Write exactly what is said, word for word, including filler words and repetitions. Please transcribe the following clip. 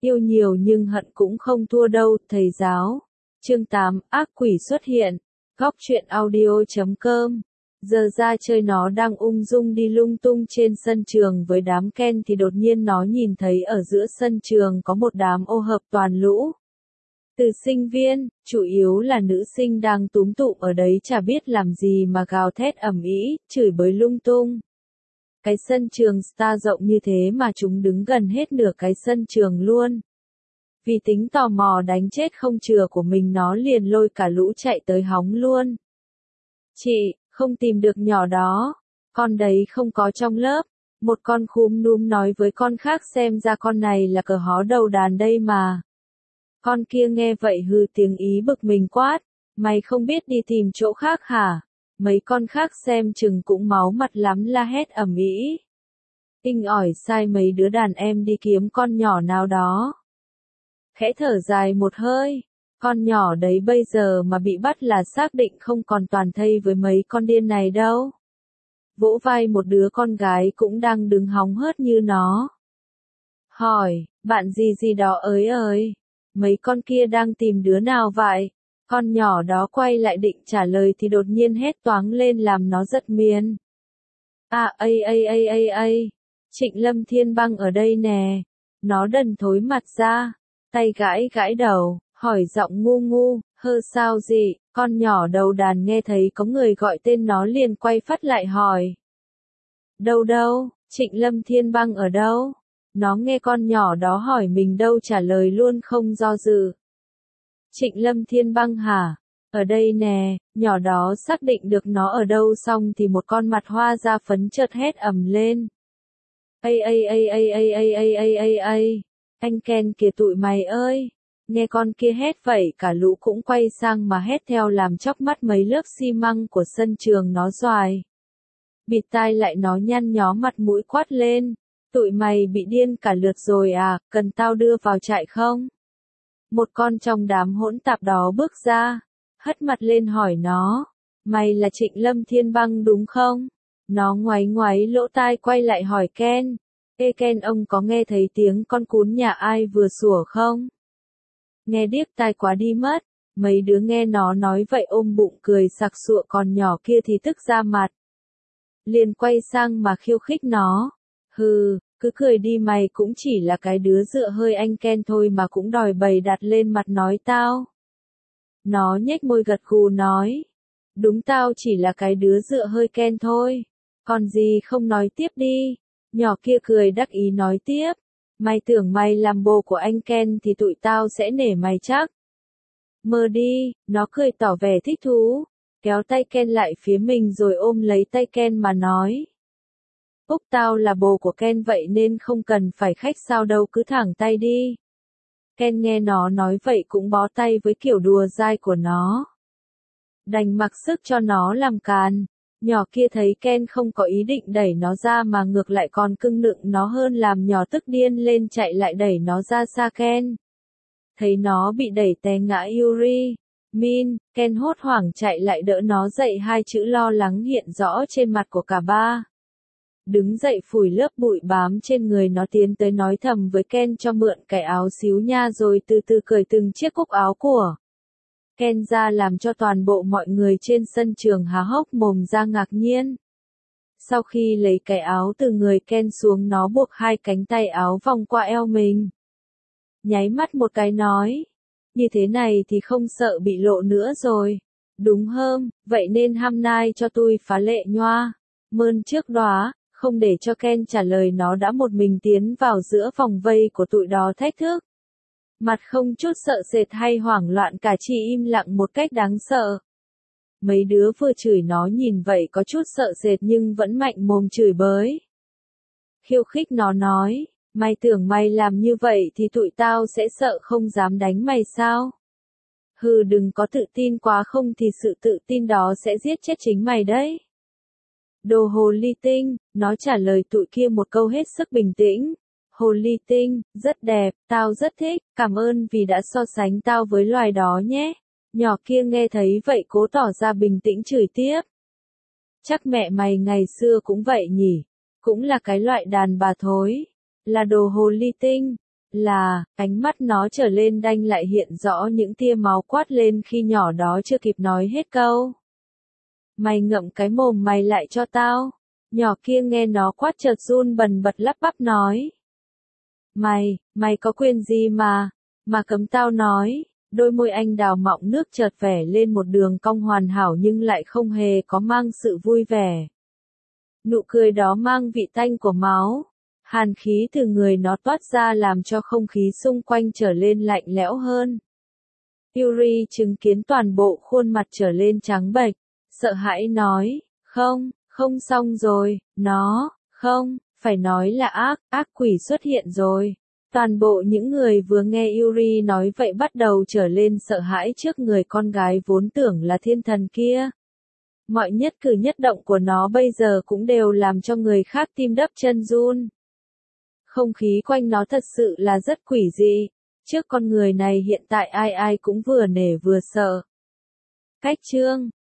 Yêu nhiều nhưng hận cũng không thua đâu, thầy giáo. Chương tám, ác quỷ xuất hiện. Góc truyện audio chấm com. Giờ ra chơi nó đang ung dung đi lung tung trên sân trường với đám Ken thì đột nhiên nó nhìn thấy ở giữa sân trường có một đám ô hợp toàn lũ. Từ sinh viên, chủ yếu là nữ sinh đang túm tụm ở đấy chả biết làm gì mà gào thét ầm ĩ, chửi bới lung tung. Cái sân trường Star rộng như thế mà chúng đứng gần hết nửa cái sân trường luôn. Vì tính tò mò đánh chết không chừa của mình nó liền lôi cả lũ chạy tới hóng luôn. Chị, không tìm được nhỏ đó. Con đấy không có trong lớp. Một con khúm núm nói với con khác xem ra con này là cờ hó đầu đàn đây mà. Con kia nghe vậy hừ tiếng ý bực mình quát. Mày không biết đi tìm chỗ khác hả? Mấy con khác xem chừng cũng máu mặt lắm la hét ầm ĩ. Inh ỏi sai mấy đứa đàn em đi kiếm con nhỏ nào đó. Khẽ thở dài một hơi, con nhỏ đấy bây giờ mà bị bắt là xác định không còn toàn thây với mấy con điên này đâu. Vỗ vai một đứa con gái cũng đang đứng hóng hớt như nó. Hỏi, bạn gì gì đó ới ơi, mấy con kia đang tìm đứa nào vậy? Con nhỏ đó quay lại định trả lời thì đột nhiên hét toáng lên làm nó giật miên. À ây ây ây ây ây, Trịnh Lâm Thiên Băng ở đây nè. Nó đần thối mặt ra, tay gãi gãi đầu, hỏi giọng ngu ngu, hơ sao gì, con nhỏ đầu đàn nghe thấy có người gọi tên nó liền quay phát lại hỏi. Đâu đâu, Trịnh Lâm Thiên Băng ở đâu? Nó nghe con nhỏ đó hỏi mình đâu trả lời luôn không do dự. Trịnh Lâm Thiên Băng hả? Ở đây nè, nhỏ đó xác định được nó ở đâu xong thì một con mặt hoa da phấn chợt hét ầm lên. Ây ây ây ây ây ây ây ây ây ây, anh Ken kìa tụi mày ơi. Nghe con kia hét vậy cả lũ cũng quay sang mà hét theo làm chóc mắt mấy lớp xi măng của sân trường nó doài. Bịt tai lại nó nhăn nhó mặt mũi quát lên. Tụi mày bị điên cả lượt rồi à, cần tao đưa vào trại không? Một con trong đám hỗn tạp đó bước ra, hất mặt lên hỏi nó, mày là Trịnh Lâm Thiên Băng đúng không? Nó ngoáy ngoáy lỗ tai quay lại hỏi Ken, ê Ken ông có nghe thấy tiếng con cún nhà ai vừa sủa không? Nghe điếc tai quá đi mất, mấy đứa nghe nó nói vậy ôm bụng cười sặc sụa còn nhỏ kia thì tức ra mặt. Liền quay sang mà khiêu khích nó, hừ, cứ cười đi mày cũng chỉ là cái đứa dựa hơi anh Ken thôi mà cũng đòi bày đặt lên mặt nói tao. Nó nhếch môi gật gù nói, đúng tao chỉ là cái đứa dựa hơi Ken thôi, còn gì không nói tiếp đi. Nhỏ kia cười đắc ý nói tiếp, mày tưởng mày làm bồ của anh Ken thì tụi tao sẽ nể mày chắc. Mơ đi, nó cười tỏ vẻ thích thú, kéo tay Ken lại phía mình rồi ôm lấy tay Ken mà nói. Úc tao là bồ của Ken vậy nên không cần phải khách sao đâu cứ thẳng tay đi. Ken nghe nó nói vậy cũng bó tay với kiểu đùa dai của nó. Đành mặc sức cho nó làm càn. Nhỏ kia thấy Ken không có ý định đẩy nó ra mà ngược lại còn cưng nựng nó hơn làm nhỏ tức điên lên chạy lại đẩy nó ra xa Ken. Thấy nó bị đẩy té ngã Yuri, Min, Ken hốt hoảng chạy lại đỡ nó dậy hai chữ lo lắng hiện rõ trên mặt của cả ba. Đứng dậy phủi lớp bụi bám trên người nó tiến tới nói thầm với Ken cho mượn cái áo xíu nha rồi từ từ cởi từng chiếc cúc áo của Ken ra làm cho toàn bộ mọi người trên sân trường há hốc mồm ra ngạc nhiên. Sau khi lấy cái áo từ người Ken xuống nó buộc hai cánh tay áo vòng qua eo mình. Nháy mắt một cái nói, như thế này thì không sợ bị lộ nữa rồi. Đúng không, vậy nên hôm nay cho tôi phá lệ nhoa. Mơn trước đó, không để cho Ken trả lời nó đã một mình tiến vào giữa vòng vây của tụi đó thách thức. Mặt không chút sợ sệt hay hoảng loạn cả chỉ im lặng một cách đáng sợ. Mấy đứa vừa chửi nó nhìn vậy có chút sợ sệt nhưng vẫn mạnh mồm chửi bới. Khiêu khích nó nói, mày tưởng mày làm như vậy thì tụi tao sẽ sợ không dám đánh mày sao? Hừ đừng có tự tin quá không thì sự tự tin đó sẽ giết chết chính mày đấy. Đồ hồ ly tinh, nó trả lời tụi kia một câu hết sức bình tĩnh. Hồ ly tinh, rất đẹp, tao rất thích, cảm ơn vì đã so sánh tao với loài đó nhé. Nhỏ kia nghe thấy vậy cố tỏ ra bình tĩnh chửi tiếp. Chắc mẹ mày ngày xưa cũng vậy nhỉ, cũng là cái loại đàn bà thối, là đồ hồ ly tinh, là, ánh mắt nó trở lên đanh lại hiện rõ những tia máu quát lên khi nhỏ đó chưa kịp nói hết câu. Mày ngậm cái mồm mày lại cho tao. Nhỏ kia nghe nó quát chợt run bần bật lắp bắp nói. Mày, mày có quyền gì mà, mà cấm tao nói. Đôi môi anh đào mọng nước chợt vẽ lên một đường cong hoàn hảo nhưng lại không hề có mang sự vui vẻ. Nụ cười đó mang vị tanh của máu. Hàn khí từ người nó toát ra làm cho không khí xung quanh trở lên lạnh lẽo hơn. Yuri chứng kiến toàn bộ khuôn mặt trở lên trắng bệch, sợ hãi nói, không, không xong rồi, nó, không, phải nói là ác, ác quỷ xuất hiện rồi. Toàn bộ những người vừa nghe Yuri nói vậy bắt đầu trở lên sợ hãi trước người con gái vốn tưởng là thiên thần kia. Mọi nhất cử nhất động của nó bây giờ cũng đều làm cho người khác tim đập chân run. Không khí quanh nó thật sự là rất quỷ dị. Trước con người này hiện tại ai ai cũng vừa nể vừa sợ. Cách chương